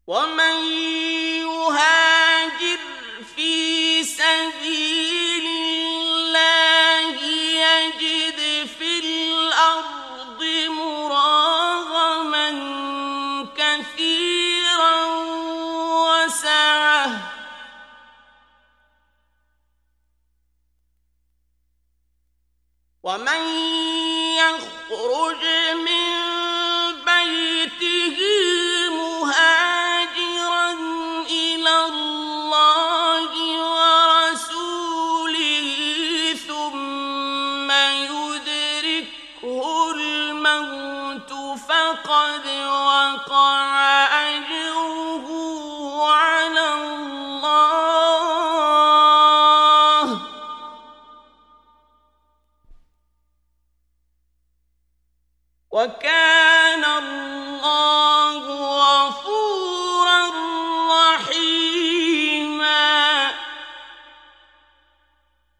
ومن يهاجر في سبيل الله يجد في الأرض مراغما كثيرا وسعة ومن يخرج من بيته مهاجرا إلى الله ورسوله ثم يدركه الموت فقد وقع